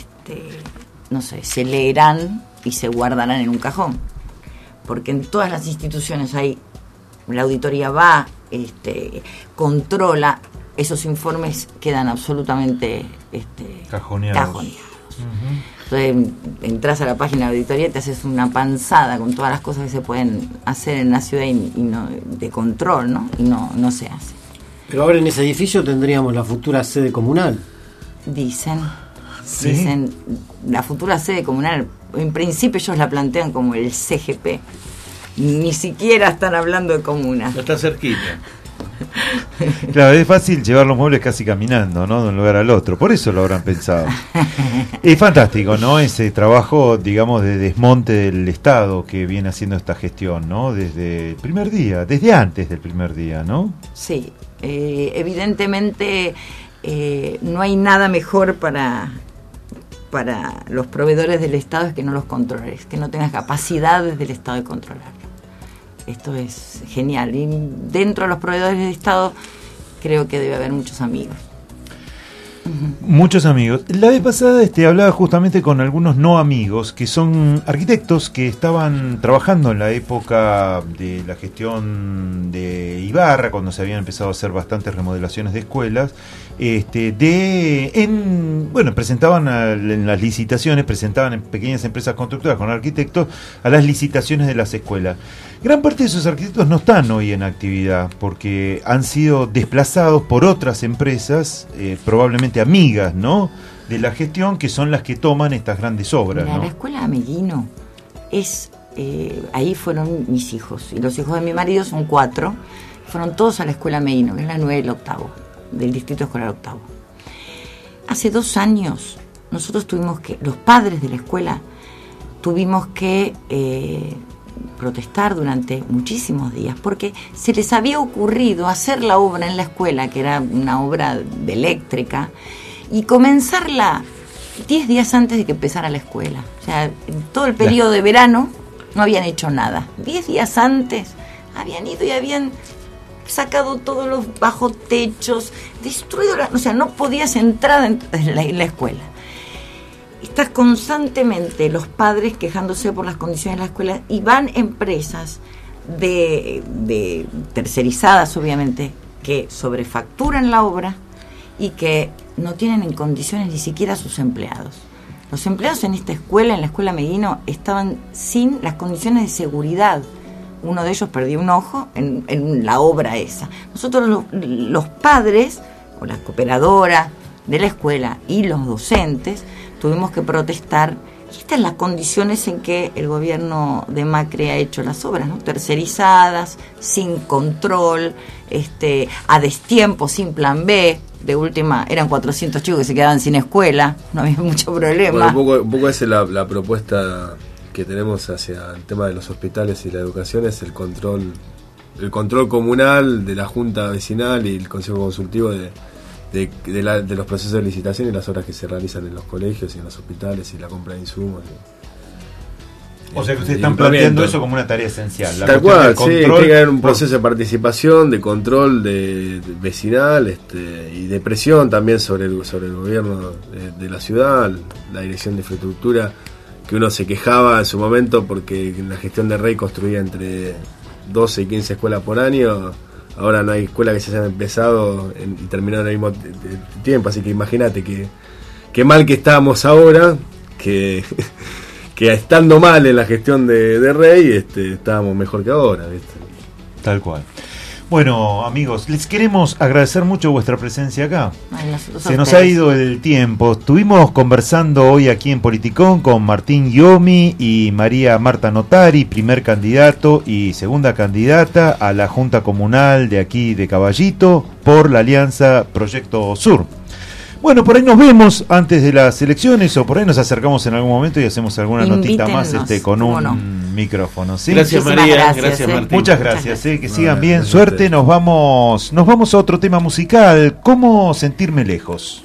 se leerán y se guardarán en un cajón, porque en todas las instituciones la auditoría va, controla, esos informes quedan absolutamente cajoneados. Uh-huh. Entonces entras a la página de auditoría, te haces una panzada con todas las cosas que se pueden hacer en la ciudad y no, de control, ¿no? Y no se hace. Pero ahora en ese edificio tendríamos la futura sede comunal. Dicen la futura sede comunal. En principio ellos la plantean como el CGP. Ni siquiera están hablando de comunas. No está cerquita. Claro, es fácil llevar los muebles casi caminando, ¿no? De un lugar al otro. Por eso lo habrán pensado. Es fantástico, ¿no? Ese trabajo, digamos, de desmonte del Estado que viene haciendo esta gestión, ¿no? Desde el primer día, desde antes del primer día, ¿no? Sí, evidentemente no hay nada mejor para los proveedores del Estado que no los controles, que no tengas capacidades del Estado de controlarlo. Esto es genial. Y dentro de los proveedores del Estado creo que debe haber muchos amigos. Muchos amigos. La vez pasada hablaba justamente con algunos no amigos que son arquitectos que estaban trabajando en la época de la gestión de Ibarra, cuando se habían empezado a hacer bastantes remodelaciones de escuelas. Presentaban en las licitaciones, presentaban en pequeñas empresas constructoras con arquitectos a las licitaciones de las escuelas. Gran parte de esos arquitectos no están hoy en actividad porque han sido desplazados por otras empresas, probablemente amigas, ¿no?, de la gestión, que son las que toman estas grandes obras. Mira, ¿no? La escuela Ameguino es... ahí fueron mis hijos, y los hijos de mi marido son 4, fueron todos a la escuela Ameguino, que es la 9 del octavo, del Distrito Escolar Octavo. Hace 2 años nosotros los padres de la escuela tuvimos que protestar durante muchísimos días porque se les había ocurrido hacer la obra en la escuela, que era una obra de eléctrica, y comenzarla 10 días antes de que empezara la escuela. O sea, en todo el periodo de verano no habían hecho nada. 10 días antes habían ido y habían sacado todos los bajotechos, destruido o sea, no podías entrar en la escuela. Estás constantemente los padres quejándose por las condiciones de la escuela, y van empresas de tercerizadas, obviamente, que sobrefacturan la obra y que no tienen en condiciones ni siquiera a sus empleados. Los empleados en esta escuela, en la escuela Ameguino, estaban sin las condiciones de seguridad. Uno de ellos perdió un ojo en la obra esa. Nosotros los padres, o la cooperadora de la escuela y los docentes, tuvimos que protestar. Y estas son las condiciones en que el gobierno de Macri ha hecho las obras, ¿no? Tercerizadas, sin control, a destiempo, sin plan B. De última, eran 400 chicos que se quedaban sin escuela, no había mucho problema. Bueno, un poco esa es la propuesta que tenemos hacia el tema de los hospitales y la educación, es el control comunal de la Junta Vecinal y el Consejo Consultivo de los procesos de licitación y las obras que se realizan en los colegios y en los hospitales y la compra de insumos. O sea que ustedes están planteando eso como una tarea esencial. Tal cual, sí, tiene que haber un proceso de participación, de control de vecinal y de presión también sobre el gobierno de la ciudad, la dirección de infraestructura, que uno se quejaba en su momento porque en la gestión de Rey construía entre 12 y 15 escuelas por año. Ahora no hay escuelas que se hayan empezado y terminaron al mismo tiempo, así que imagínate que mal que estamos ahora, que estando mal en la gestión de Rey, estábamos mejor que ahora, ¿viste? Tal cual. Bueno, amigos, les queremos agradecer mucho vuestra presencia acá. Se nos ha ido el tiempo. Estuvimos conversando hoy aquí en Politicón con Martín Yomi y María Marta Notari, primer candidato y segunda candidata a la Junta Comunal de aquí de Caballito por la Alianza Proyecto Sur. Bueno, por ahí nos vemos antes de las elecciones, o por ahí nos acercamos en algún momento y hacemos alguna notita más con un micrófono, ¿sí? Gracias, María, gracias Martín. Muchas gracias, que sigan bien, suerte. Nos vamos a otro tema musical. ¿Cómo sentirme lejos?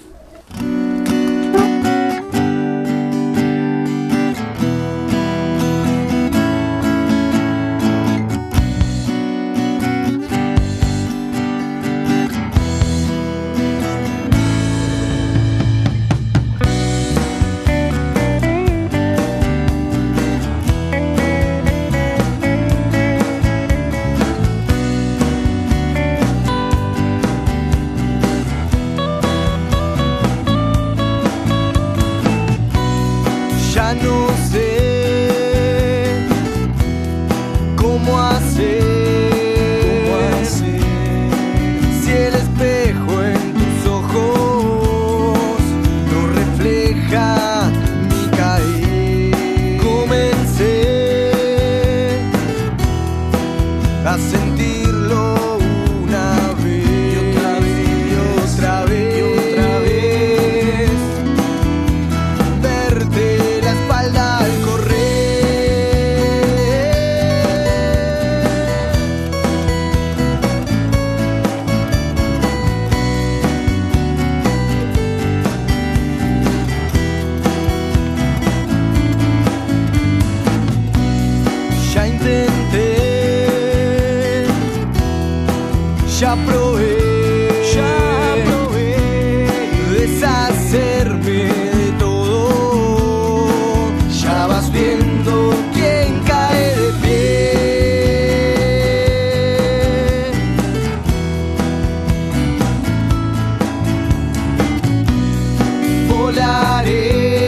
volaré.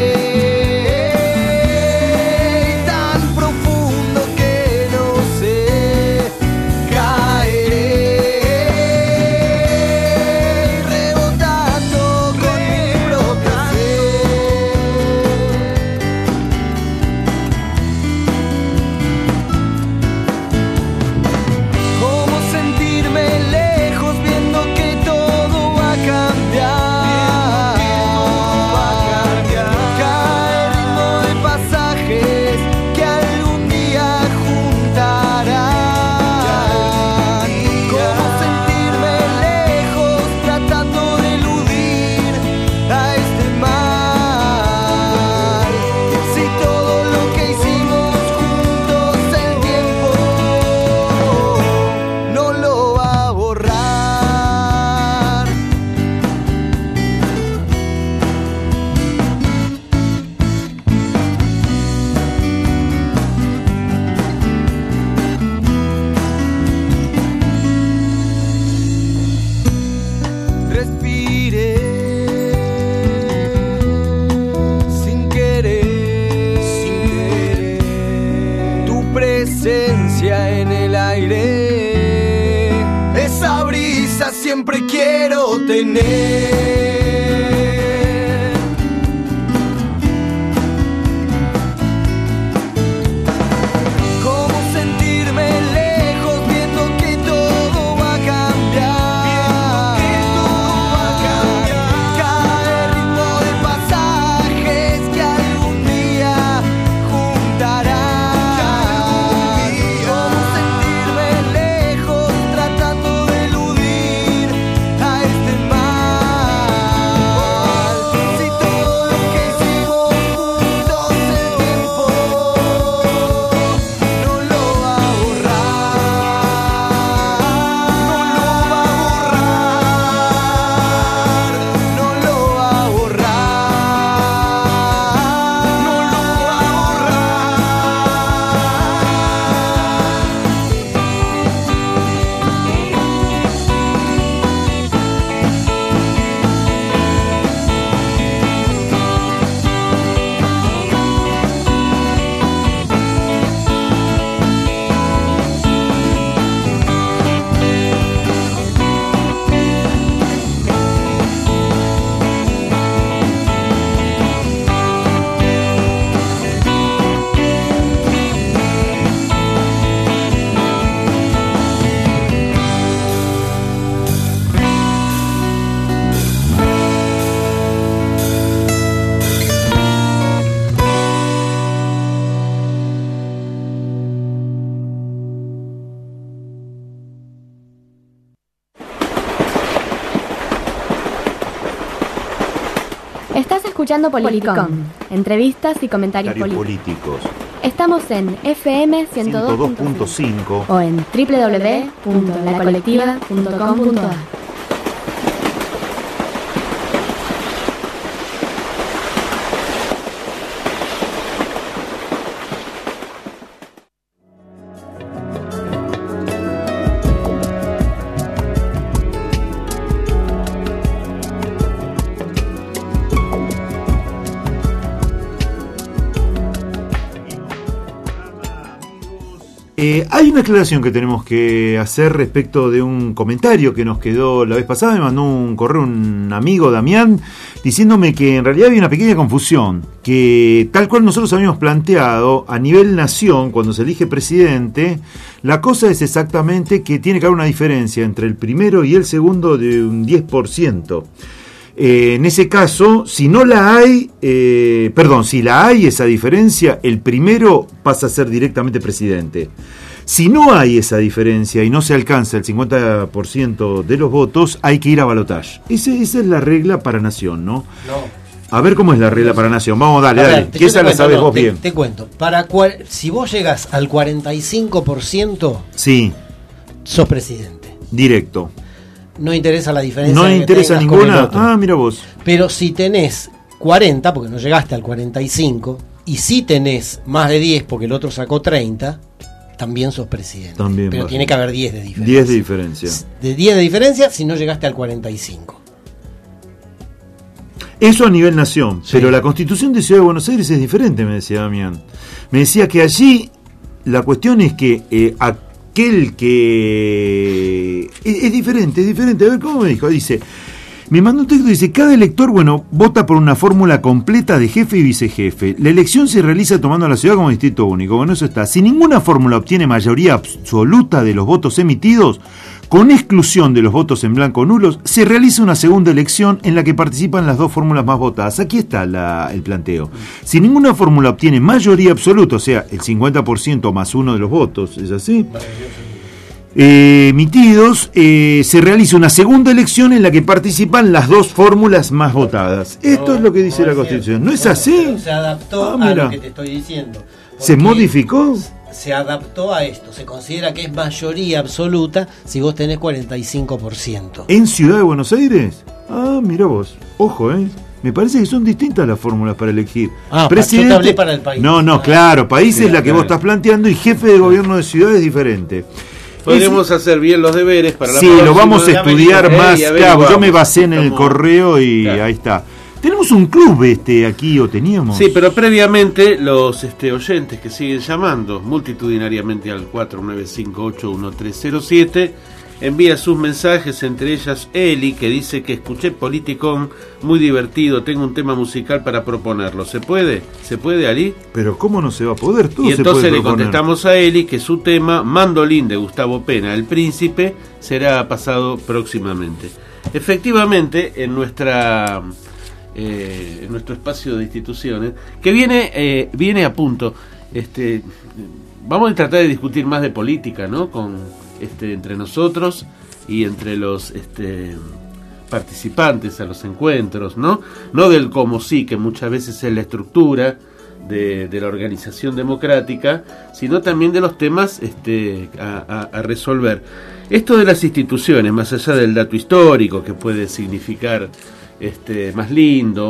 Siempre quiero tener. Cómo sentirme lejos viendo que todo va a cambiar. Cada ritmo de pasajes que algún día juntarán. Cómo sentirme lejos tratando de eludir a este mal. Si todo lo que hicimos juntos el tiempo no lo va a borrar, no lo va a borrar, no lo va a Estás escuchando Politicón, entrevistas y comentarios políticos. Estamos en FM 102.5 o en www.lacolectiva.com.ar. Hay una aclaración que tenemos que hacer respecto de un comentario que nos quedó la vez pasada. Me mandó un correo un amigo, Damián, diciéndome que en realidad había una pequeña confusión, que tal cual nosotros habíamos planteado a nivel nación, cuando se elige presidente, la cosa es exactamente que tiene que haber una diferencia entre el primero y el segundo de un 10%. En ese caso, si no la hay, si la hay esa diferencia, el primero pasa a ser directamente presidente. Si no hay esa diferencia y no se alcanza el 50% de los votos, hay que ir a balotaje. Esa es la regla para nación, ¿no? No. A ver cómo es la regla para nación. Vamos, dale. Que esa la sabes vos bien. Te cuento. Si vos llegas al 45%, sí, sos presidente. Directo. No interesa la diferencia. No interesa ninguna. Ah, mira vos. Pero si tenés 40, porque no llegaste al 45, y si tenés más de 10, porque el otro sacó 30, también sos presidente. También pero tiene que haber 10 de diferencia. 10 de diferencia. De 10 de diferencia si no llegaste al 45. Eso a nivel nación, pero la Constitución de Ciudad de Buenos Aires es diferente, me decía Damián. Me decía que allí la cuestión es que aquel que... Es diferente. A ver, ¿cómo me dijo? Dice... Me mandó un texto, dice, cada elector, vota por una fórmula completa de jefe y vicejefe. La elección se realiza tomando a la ciudad como distrito único. Bueno, eso está. Si ninguna fórmula obtiene mayoría absoluta de los votos emitidos, con exclusión de los votos en blanco o nulos, se realiza una segunda elección en la que participan las dos fórmulas más votadas. Aquí está el planteo. Si ninguna fórmula obtiene mayoría absoluta, o sea, el 50% más uno de los votos, ¿es así?, emitidos, se realiza una segunda elección en la que participan las dos fórmulas más votadas. Esto es lo que dice la Constitución. ¿No es así? Se adaptó a lo que te estoy diciendo. ¿Se modificó? Se adaptó a esto. Se considera que es mayoría absoluta si vos tenés 45%. ¿En Ciudad de Buenos Aires? Ah, mira vos. Ojo, me parece que son distintas las fórmulas para elegir. Presidente... Yo te hablé para el país. No, claro. País es la que vos estás planteando y jefe de gobierno de ciudad es diferente. Podremos hacer bien los deberes para la próxima. Sí, lo vamos a estudiar más. Claro, yo me basé en el correo y ahí está. Tenemos un club aquí, o teníamos. Sí, pero previamente los oyentes que siguen llamando multitudinariamente al 49581307 envía sus mensajes, entre ellas Eli, que dice que escuché Politicón, muy divertido, tengo un tema musical para proponerlo. ¿Se puede? ¿Se puede, Ali? Pero ¿cómo no se va a poder? Todo y entonces se puede le contestamos a Eli que su tema, Mandolín de Gustavo Pena, El Príncipe, será pasado próximamente. Efectivamente, en nuestro espacio de instituciones, que viene a punto, vamos a tratar de discutir más de política, ¿no? Entre nosotros y entre los participantes a los encuentros, ¿no? No del cómo sí, que muchas veces es la estructura de la organización democrática, sino también de los temas a resolver. Esto de las instituciones, más allá del dato histórico que puede significar más lindo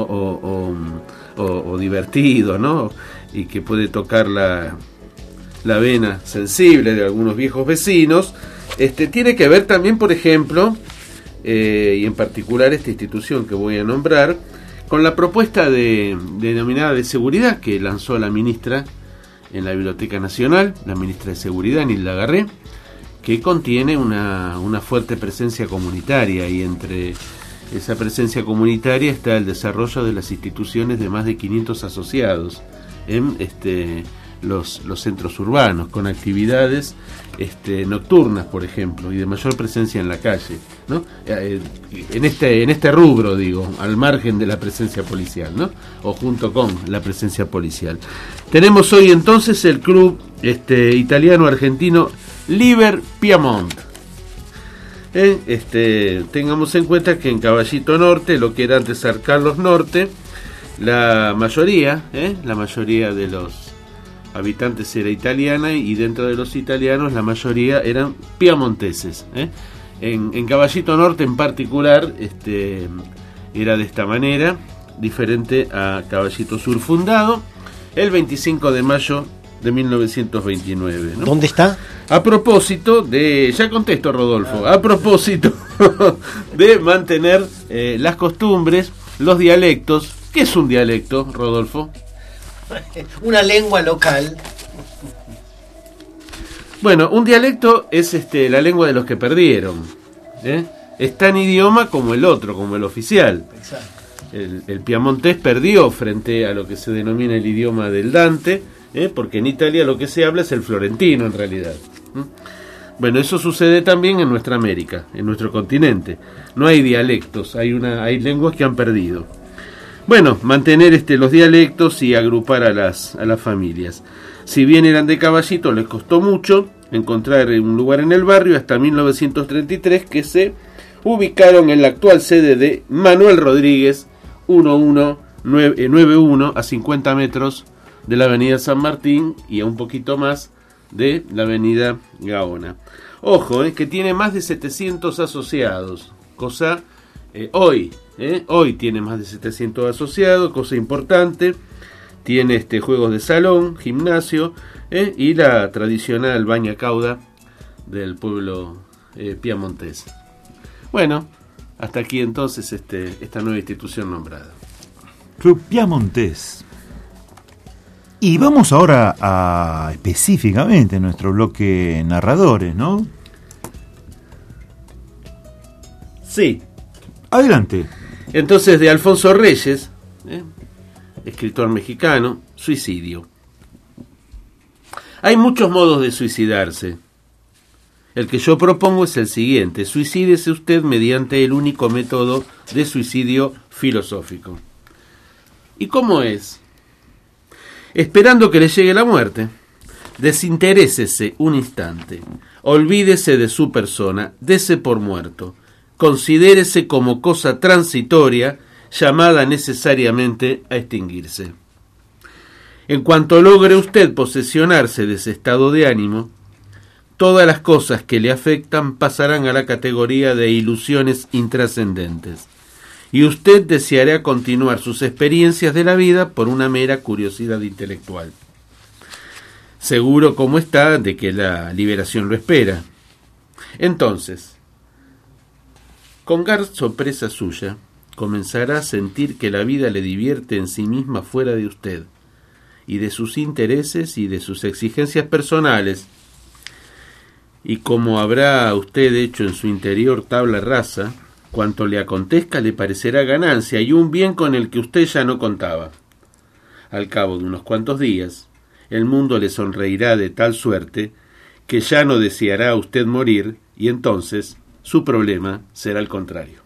o divertido, ¿no? Y que puede tocar la vena sensible de algunos viejos vecinos, tiene que ver también, por ejemplo, y en particular esta institución que voy a nombrar, con la propuesta denominada de seguridad que lanzó la ministra en la Biblioteca Nacional, la ministra de Seguridad, Nilda Garré, que contiene una fuerte presencia comunitaria, y entre esa presencia comunitaria está el desarrollo de las instituciones de más de 500 asociados en los centros urbanos, con actividades nocturnas, por ejemplo, y de mayor presencia en la calle, ¿no? En este rubro, digo, al margen de la presencia policial, ¿no? O junto con la presencia policial. Tenemos hoy entonces el club italiano-argentino Liber Piemont. Tengamos en cuenta que en Caballito Norte, lo que era antes San Carlos Norte, la mayoría de los habitantes era italiana, y dentro de los italianos la mayoría eran piamonteses. En Caballito Norte en particular era de esta manera, diferente a Caballito Sur, fundado el 25 de mayo de 1929, ¿no? ¿Dónde está? A propósito de, ya contesto, Rodolfo, a propósito de mantener las costumbres, los dialectos. ¿Qué es un dialecto, Rodolfo? Una lengua local. Bueno, un dialecto es la lengua de los que perdieron. Es tan idioma como el otro, como el oficial. Exacto. El piamontés perdió frente a lo que se denomina el idioma del Dante, porque en Italia lo que se habla es el florentino en realidad. Bueno, eso sucede también en nuestra América, en nuestro continente. No hay dialectos, hay lenguas que han perdido. Bueno, mantener los dialectos y agrupar a las familias. Si bien eran de Caballito, les costó mucho encontrar un lugar en el barrio hasta 1933, que se ubicaron en la actual sede de Manuel Rodríguez, 1191, a 50 metros de la avenida San Martín y a un poquito más de la avenida Gaona. Ojo, que tiene más de 700 asociados, cosa hoy tiene más de 700 asociados, cosa importante. Tiene juegos de salón, gimnasio y la tradicional baña cauda del pueblo piamontés. Bueno, hasta aquí entonces esta nueva institución nombrada. Club Piamontés. Y vamos ahora a específicamente nuestro bloque narradores, ¿no? Sí. Adelante. Entonces, de Alfonso Reyes, escritor mexicano, suicidio. Hay muchos modos de suicidarse. El que yo propongo es el siguiente: suicídese usted mediante el único método de suicidio filosófico. ¿Y cómo es? Esperando que le llegue la muerte. Desinterésese un instante. Olvídese de su persona. Dese por muerto. Considérese como cosa transitoria, llamada necesariamente a extinguirse. En cuanto logre usted posesionarse de ese estado de ánimo, todas las cosas que le afectan pasarán a la categoría de ilusiones intrascendentes, y usted deseará continuar sus experiencias de la vida por una mera curiosidad intelectual. Seguro como está de que la liberación lo espera. Entonces, con gran sorpresa suya, comenzará a sentir que la vida le divierte en sí misma fuera de usted, y de sus intereses y de sus exigencias personales. Y como habrá usted hecho en su interior tabla rasa, cuanto le acontezca le parecerá ganancia y un bien con el que usted ya no contaba. Al cabo de unos cuantos días, el mundo le sonreirá de tal suerte que ya no deseará usted morir, y entonces su problema será el contrario.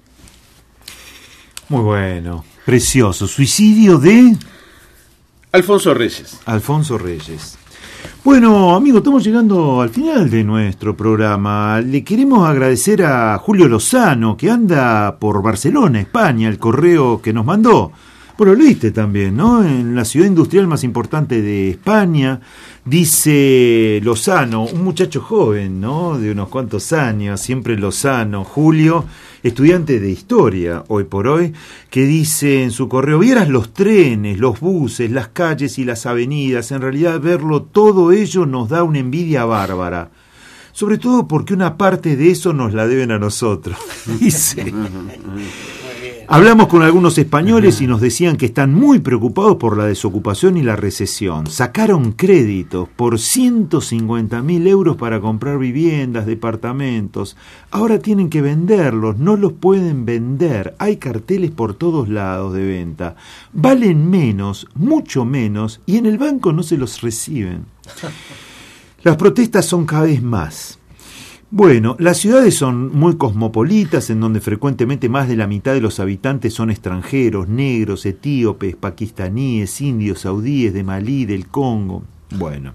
Muy bueno, precioso. Suicidio de Alfonso Reyes. Alfonso Reyes. Bueno, amigos, estamos llegando al final de nuestro programa. Le queremos agradecer a Julio Lozano, que anda por Barcelona, España, el correo que nos mandó. Bueno, lo leíste también, ¿no? En la ciudad industrial más importante de España, dice Lozano, un muchacho joven, ¿no? De unos cuantos años, siempre Lozano, Julio, estudiante de historia, hoy por hoy, que dice en su correo: vieras los trenes, los buses, las calles y las avenidas, en realidad verlo todo ello nos da una envidia bárbara. Sobre todo porque una parte de eso nos la deben a nosotros, dice. Hablamos con algunos españoles y nos decían que están muy preocupados por la desocupación y la recesión. Sacaron créditos por 150.000 euros para comprar viviendas, departamentos. Ahora tienen que venderlos, no los pueden vender. Hay carteles por todos lados de venta. Valen menos, mucho menos, y en el banco no se los reciben. Las protestas son cada vez más. Bueno, las ciudades son muy cosmopolitas, en donde frecuentemente más de la mitad de los habitantes son extranjeros, negros, etíopes, pakistaníes, indios, saudíes, de Malí, del Congo. Bueno,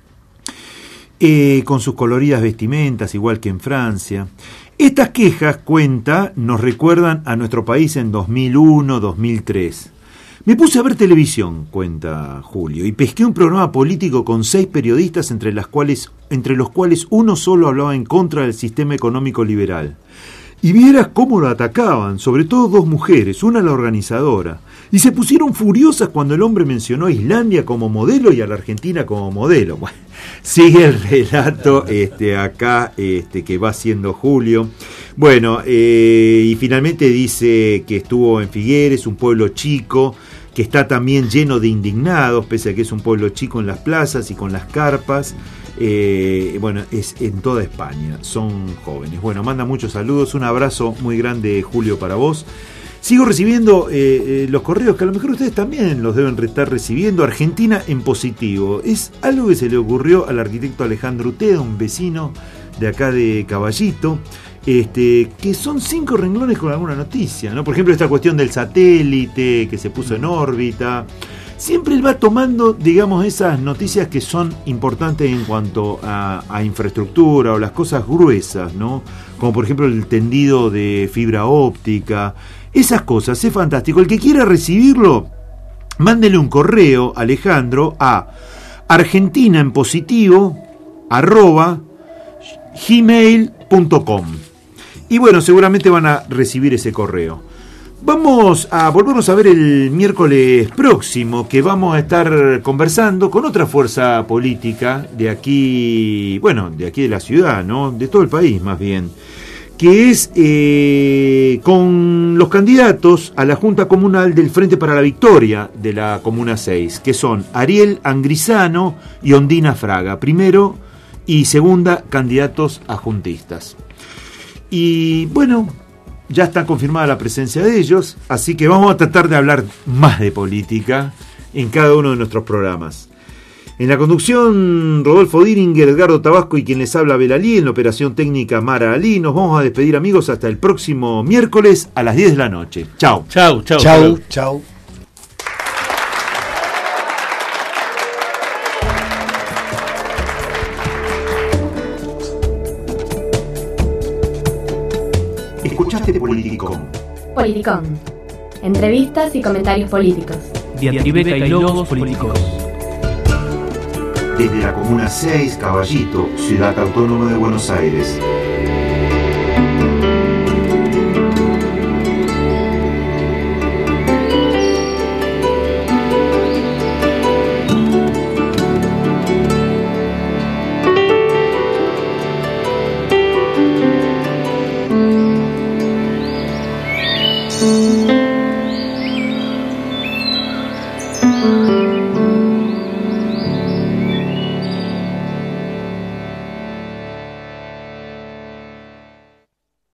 con sus coloridas vestimentas, igual que en Francia. Estas quejas, nos recuerdan a nuestro país en 2001, 2003. Me puse a ver televisión, cuenta Julio, y pesqué un programa político con 6 periodistas, entre los cuales uno solo hablaba en contra del sistema económico liberal. Y vieras cómo lo atacaban, sobre todo 2 mujeres, una la organizadora, y se pusieron furiosas cuando el hombre mencionó a Islandia como modelo y a la Argentina como modelo. Bueno, sigue el relato acá que va haciendo Julio. Bueno, y finalmente dice que estuvo en Figueres, un pueblo chico, que está también lleno de indignados, pese a que es un pueblo chico, en las plazas y con las carpas. Bueno, es en toda España, son jóvenes. Bueno, manda muchos saludos, un abrazo muy grande, Julio, para vos. Sigo recibiendo los correos, que a lo mejor ustedes también los deben estar recibiendo. Argentina en positivo. Es algo que se le ocurrió al arquitecto Alejandro Uteda, un vecino de acá de Caballito, que son 5 renglones con alguna noticia, ¿no? Por ejemplo, esta cuestión del satélite que se puso en órbita. Siempre él va tomando, digamos, esas noticias que son importantes en cuanto a infraestructura o las cosas gruesas, ¿no? Como por ejemplo el tendido de fibra óptica. Esas cosas, es fantástico. El que quiera recibirlo, mándele un correo, Alejandro, a argentinaenpositivo@gmail.com. Y bueno, seguramente van a recibir ese correo. Vamos a volvernos a ver el miércoles próximo, que vamos a estar conversando con otra fuerza política de aquí, bueno, de aquí de la ciudad, ¿no? De todo el país más bien, que es con los candidatos a la Junta Comunal del Frente para la Victoria de la Comuna 6, que son Ariel Angrisano y Ondina Fraga, primero y segunda candidatos a juntistas. Y bueno, ya está confirmada la presencia de ellos, así que vamos a tratar de hablar más de política en cada uno de nuestros programas. En la conducción, Rodolfo Diringer, Edgardo Tabasco y quien les habla, Abel Ali. En la operación técnica, Mara Ali. Nos vamos a despedir, amigos, hasta el próximo miércoles a las 10 de la noche. Chau. Chau, chau. Chau, chau. Escuchaste Politicón. Politicón. Entrevistas y comentarios políticos. Diatribeca y logos políticos. Desde la Comuna 6, Caballito, Ciudad Autónoma de Buenos Aires. Thank you.